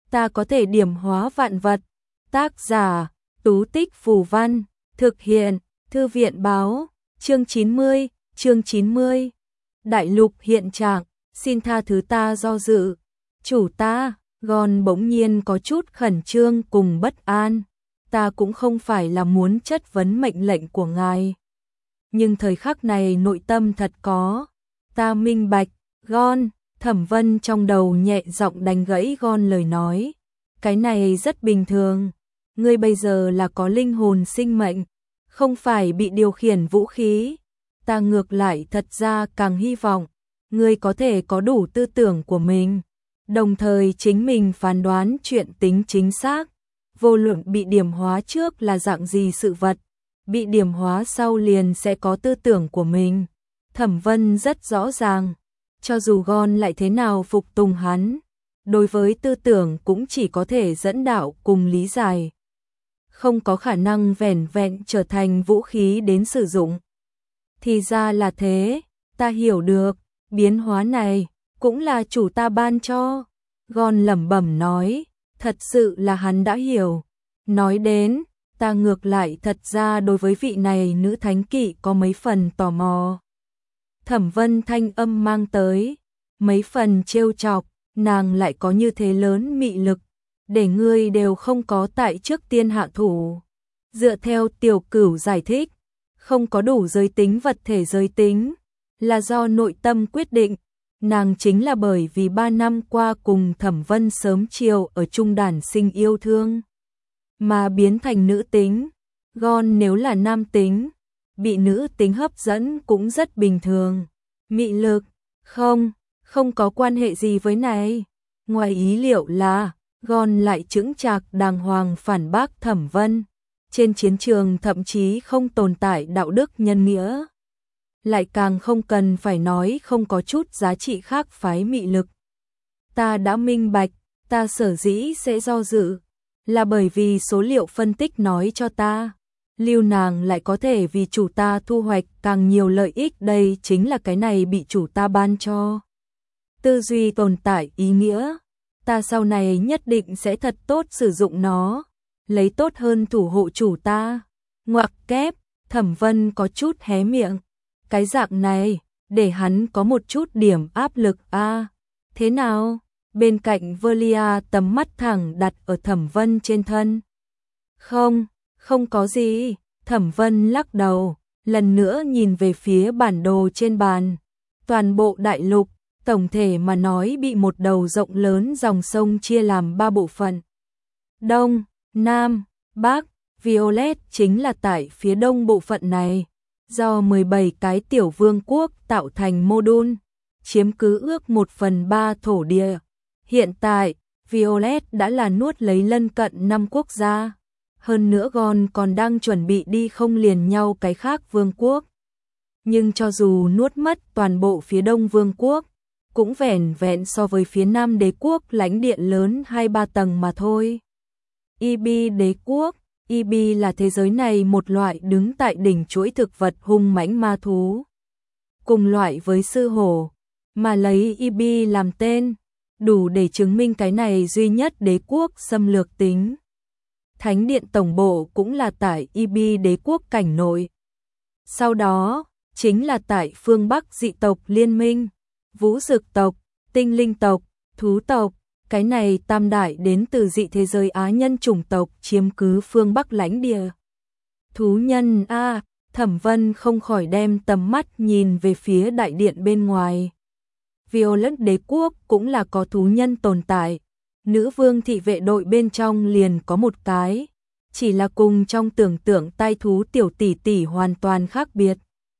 ta có thể điểm hóa vạn vật. Tác giả, Tú Tích Phù Văn, thực hiện, Thư viện báo, chương 90. Đại lục hiện trạng, xin tha thứ ta do dự. Chủ ta, Gon bỗng nhiên có chút khẩn trương cùng bất an. Ta cũng không phải là muốn chất vấn mệnh lệnh của ngài. Nhưng thời khắc này nội tâm thật có. Ta minh bạch, Gon. Thẩm Vân trong đầu nhẹ giọng đánh gãy Gon lời nói. Cái này rất bình thường. Ngươi bây giờ là có linh hồn sinh mệnh, không phải bị điều khiển vũ khí. Ta ngược lại thật ra càng hy vọng ngươi có thể có đủ tư tưởng của mình, đồng thời chính mình phán đoán chuyện tính chính xác. Vô luận bị điểm hóa trước là dạng gì sự vật, bị điểm hóa sau liền sẽ có tư tưởng của mình. Thẩm Vân rất rõ ràng, cho dù Gon lại thế nào phục tùng hắn, đối với tư tưởng cũng chỉ có thể dẫn đạo cùng lý giải, không có khả năng vẻn vẹn trở thành vũ khí đến sử dụng. Thì ra là thế, ta hiểu được, biến hóa này cũng là chủ ta ban cho. Gon lẩm bẩm nói, thật sự là hắn đã hiểu. Nói đến, ta ngược lại thật ra đối với vị này nữ thánh kỵ có mấy phần tò mò. Thẩm Vân thanh âm mang tới mấy phần trêu chọc, nàng lại có như thế lớn mị lực, để ngươi đều không có tại trước tiên hạ thủ. Dựa theo Tiểu Cửu giải thích, không có đủ giới tính vật thể giới tính, là do nội tâm quyết định. Nàng chính là bởi vì 3 năm qua cùng Thẩm Vân sớm chiều ở chung đản sinh yêu thương, mà biến thành nữ tính. Gon nếu là nam tính, bị nữ tính hấp dẫn cũng rất bình thường. Mị lực, không có quan hệ gì với này. Ngoài ý liệu là, Gon lại chững chạc đàng hoàng phản bác Thẩm Vân. Trên chiến trường thậm chí không tồn tại đạo đức nhân nghĩa. Lại càng không cần phải nói không có chút giá trị khác phái mị lực. Ta đã minh bạch, ta sở dĩ sẽ do dự, là bởi vì số liệu phân tích nói cho ta, lưu nàng lại có thể vì chủ ta thu hoạch càng nhiều lợi ích. Đây chính là cái này bị chủ ta ban cho. Tư duy tồn tại ý nghĩa, ta sau này nhất định sẽ thật tốt sử dụng nó, lấy tốt hơn thủ hộ chủ ta. Ngoặc kép, Thẩm Vân có chút hé miệng. Cái dạng này, để hắn có một chút điểm áp lực a. Thế nào? Bên cạnh Velia tầm mắt thẳng đặt ở Thẩm Vân trên thân. Không có gì. Thẩm Vân lắc đầu, lần nữa nhìn về phía bản đồ trên bàn. Toàn bộ đại lục, tổng thể mà nói bị một đầu rộng lớn dòng sông chia làm 3 bộ phận. Đông, Nam, Bắc, Violet chính là tại phía đông bộ phận này, do 17 cái tiểu vương quốc tạo thành mô đun, chiếm cứ ước 1/3 thổ địa. Hiện tại, Violet đã là nuốt lấy lân cận 5 quốc gia. Hơn nữa Gon còn đang chuẩn bị đi không liền nhau cái khác vương quốc. Nhưng cho dù nuốt mất toàn bộ phía đông vương quốc, cũng vẻn vẹn so với phía nam đế quốc lãnh địa lớn 2-3 tầng mà thôi. EB đế quốc, EB là thế giới này một loại đứng tại đỉnh chuỗi thực vật hung mãnh ma thú. Cùng loại với sư hổ, mà lấy EB làm tên, đủ để chứng minh cái này duy nhất đế quốc xâm lược tính. Thánh điện tổng bộ cũng là tại EB đế quốc cảnh nội. Sau đó, chính là tại phương Bắc dị tộc liên minh, vũ dực tộc, tinh linh tộc, thú tộc. Cái này tam đại đến từ dị thế giới Á nhân chủng tộc chiếm cứ phương Bắc lãnh địa. Thú nhân a, Thẩm Vân không khỏi đem tầm mắt nhìn về phía đại điện bên ngoài. Violet đế quốc cũng là có thú nhân tồn tại. Nữ vương thị vệ đội bên trong liền có một cái, chỉ là cùng trong tưởng tượng tai thú tiểu tỷ tỷ hoàn toàn khác biệt.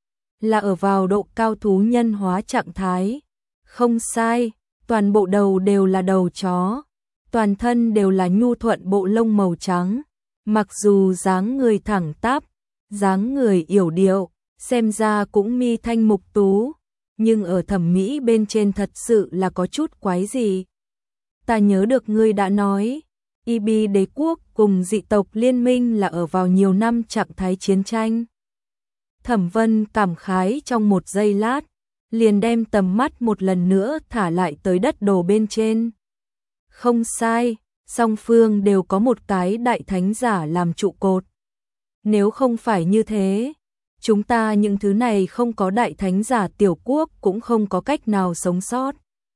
Là ở vào độ cao thú nhân hóa trạng thái. Không sai. Toàn bộ đầu đều là đầu chó, toàn thân đều là nhu thuận bộ lông màu trắng. Mặc dù dáng người thẳng tắp, dáng người yểu điệu, xem ra cũng mi thanh mục tú, nhưng ở thẩm mỹ bên trên thật sự là có chút quái gì. Ta nhớ được ngươi đã nói, EB đế quốc cùng dị tộc liên minh là ở vào nhiều năm trạng thái chiến tranh. Thẩm Vân cảm khái trong một giây lát, liền đem tầm mắt một lần nữa thả lại tới đất đồ bên trên. Không sai, song phương đều có một cái đại thánh giả làm trụ cột. Nếu không phải như thế, chúng ta những thứ này không có đại thánh giả tiểu quốc cũng không có cách nào sống sót.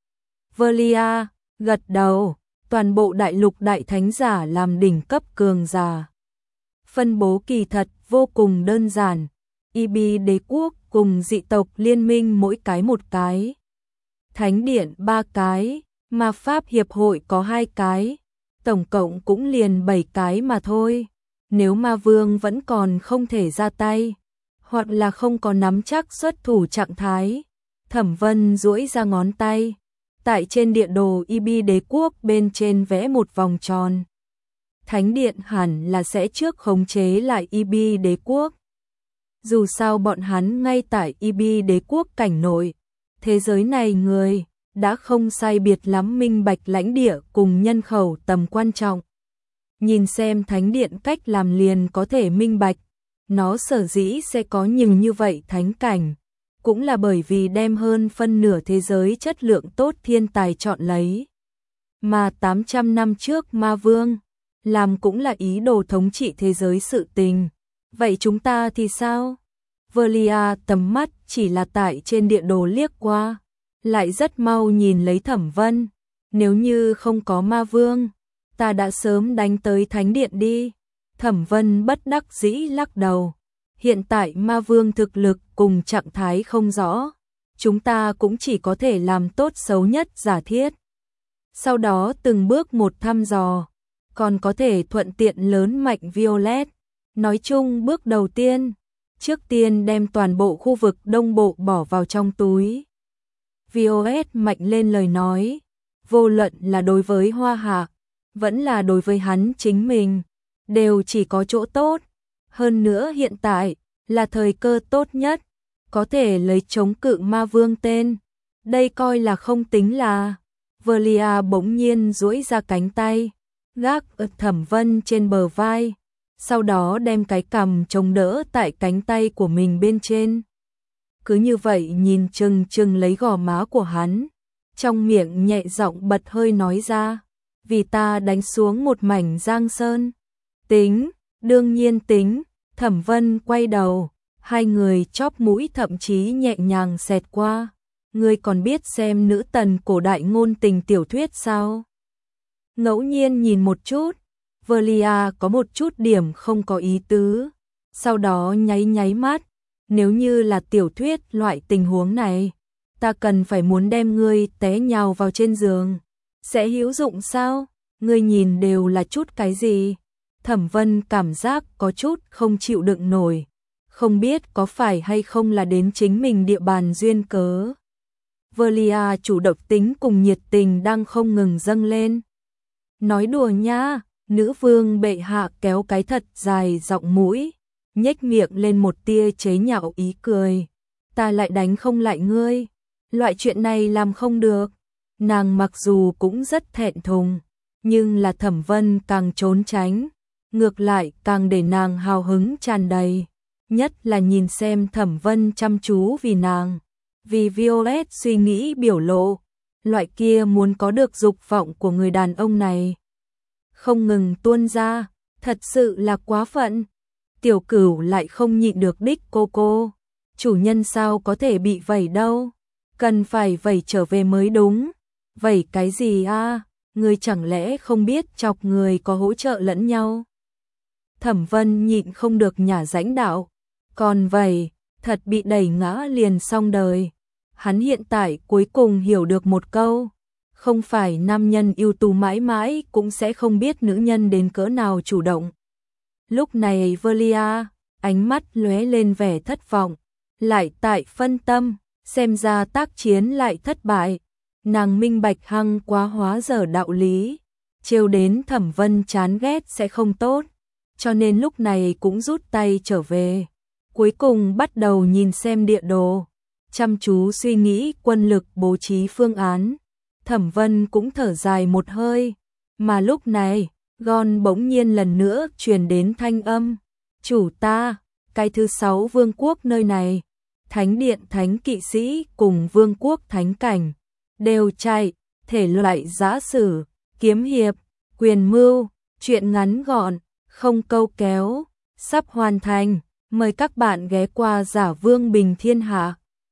Velia gật đầu, toàn bộ đại lục đại thánh giả làm đỉnh cấp cường giả. Phân bố kỳ thật vô cùng đơn giản, Ibi đế quốc cùng dị tộc liên minh mỗi cái một cái. Thánh điện 3 cái, ma pháp hiệp hội có 2 cái, tổng cộng cũng liền 7 cái mà thôi. Nếu ma vương vẫn còn không thể ra tay, hoặc là không có nắm chắc xuất thủ trạng thái, Thẩm Vân duỗi ra ngón tay, tại trên địa đồ Ibi đế quốc bên trên vẽ một vòng tròn. Thánh điện hẳn là sẽ trước khống chế lại Ibi đế quốc. Dù sao bọn hắn ngay tại Ibi đế quốc cảnh nội, thế giới này người đã không sai biệt lắm minh bạch lãnh địa cùng nhân khẩu tầm quan trọng. Nhìn xem thánh điện cách làm liền có thể minh bạch, nó sở dĩ sẽ có nhiều như vậy thánh cảnh, cũng là bởi vì đem hơn phân nửa thế giới chất lượng tốt thiên tài chọn lấy. Mà 800 năm trước ma vương, làm cũng là ý đồ thống trị thế giới sự tình. Vậy chúng ta thì sao? Velia tầm mắt chỉ là tại trên địa đồ liếc qua, lại rất mau nhìn lấy Thẩm Vân. Nếu như không có ma vương, ta đã sớm đánh tới thánh điện đi. Thẩm Vân bất đắc dĩ lắc đầu. Hiện tại ma vương thực lực cùng trạng thái không rõ, chúng ta cũng chỉ có thể làm tốt xấu nhất giả thiết. Sau đó từng bước một thăm dò, còn có thể thuận tiện lớn mạnh Violet. Nói chung bước đầu tiên, trước tiên đem toàn bộ khu vực đông bộ bỏ vào trong túi. Violet mạnh lên lời nói, vô luận là đối với Hoa Hạ, vẫn là đối với hắn chính mình, đều chỉ có chỗ tốt. Hơn nữa hiện tại là thời cơ tốt nhất, có thể lấy chống cự ma vương tên. Đây coi là không tính là. Velia bỗng nhiên duỗi ra cánh tay, gác ở Thẩm Vân trên bờ vai, sau đó đem cái cằm chống đỡ tại cánh tay của mình bên trên. Cứ như vậy nhìn chừng chừng lấy gò má của hắn, trong miệng nhẹ giọng bật hơi nói ra, vì ta đánh xuống một mảnh giang sơn. Tính, đương nhiên tính. Thẩm Vân quay đầu, hai người chóp mũi thậm chí nhẹ nhàng xẹt qua. Ngươi còn biết xem nữ tần cổ đại ngôn tình tiểu thuyết sao? Ngẫu nhiên nhìn một chút, Velia có một chút điểm không có ý tứ, sau đó nháy nháy mắt. Nếu như là tiểu thuyết loại tình huống này, ta cần phải muốn đem ngươi té nhào vào trên giường. Sẽ hữu dụng sao? Ngươi nhìn đều là chút cái gì? Thẩm Vân cảm giác có chút không chịu đựng nổi, không biết có phải hay không là đến chính mình địa bàn duyên cớ. Velia chủ động tính cùng nhiệt tình đang không ngừng dâng lên. Nói đùa nha, nữ vương bệ hạ kéo cái thật dài giọng mũi, nhếch miệng lên một tia chế nhạo ý cười. Ta lại đánh không lại ngươi, loại chuyện này làm không được. Nàng mặc dù cũng rất thẹn thùng, nhưng là Thẩm Vân càng trốn tránh, ngược lại càng để nàng hào hứng tràn đầy. Nhất là nhìn xem Thẩm Vân chăm chú vì nàng, vì Violet suy nghĩ biểu lộ, loại kia muốn có được dục vọng của người đàn ông này không ngừng tuôn ra, thật sự là quá phận. Tiểu Cửu lại không nhịn được đích cô, chủ nhân sao có thể bị vẩy đâu, cần phải vẩy trở về mới đúng. Vẩy cái gì a? Ngươi chẳng lẽ không biết chọc người có hỗ trợ lẫn nhau? Thẩm Vân nhịn không được nhả rãnh đạo, còn vậy, thật bị đẩy ngã liền xong đời. Hắn hiện tại cuối cùng hiểu được một câu, không phải nam nhân ưu tú mãi mãi cũng sẽ không biết nữ nhân đến cỡ nào chủ động. Lúc này Velia, ánh mắt lóe lên vẻ thất vọng, lại tại phân tâm, xem ra tác chiến lại thất bại. Nàng minh bạch hăng quá hóa dở đạo lý, trêu đến Thẩm Vân chán ghét sẽ không tốt, cho nên lúc này cũng rút tay trở về. Cuối cùng bắt đầu nhìn xem địa đồ, chăm chú suy nghĩ quân lực bố trí phương án. Thẩm Vân cũng thở dài một hơi, mà lúc này, Gon bỗng nhiên lần nữa truyền đến thanh âm. Chủ ta, cái thứ 6 vương quốc nơi này, thánh điện thánh kỵ sĩ cùng vương quốc thánh cảnh, đều chạy, thể loại giã sử, kiếm hiệp, Quyền mưu, chuyện ngắn gọn, không câu kéo, sắp hoàn thành. Mời các bạn ghé qua Giả Vương Bình Thiên Hạ.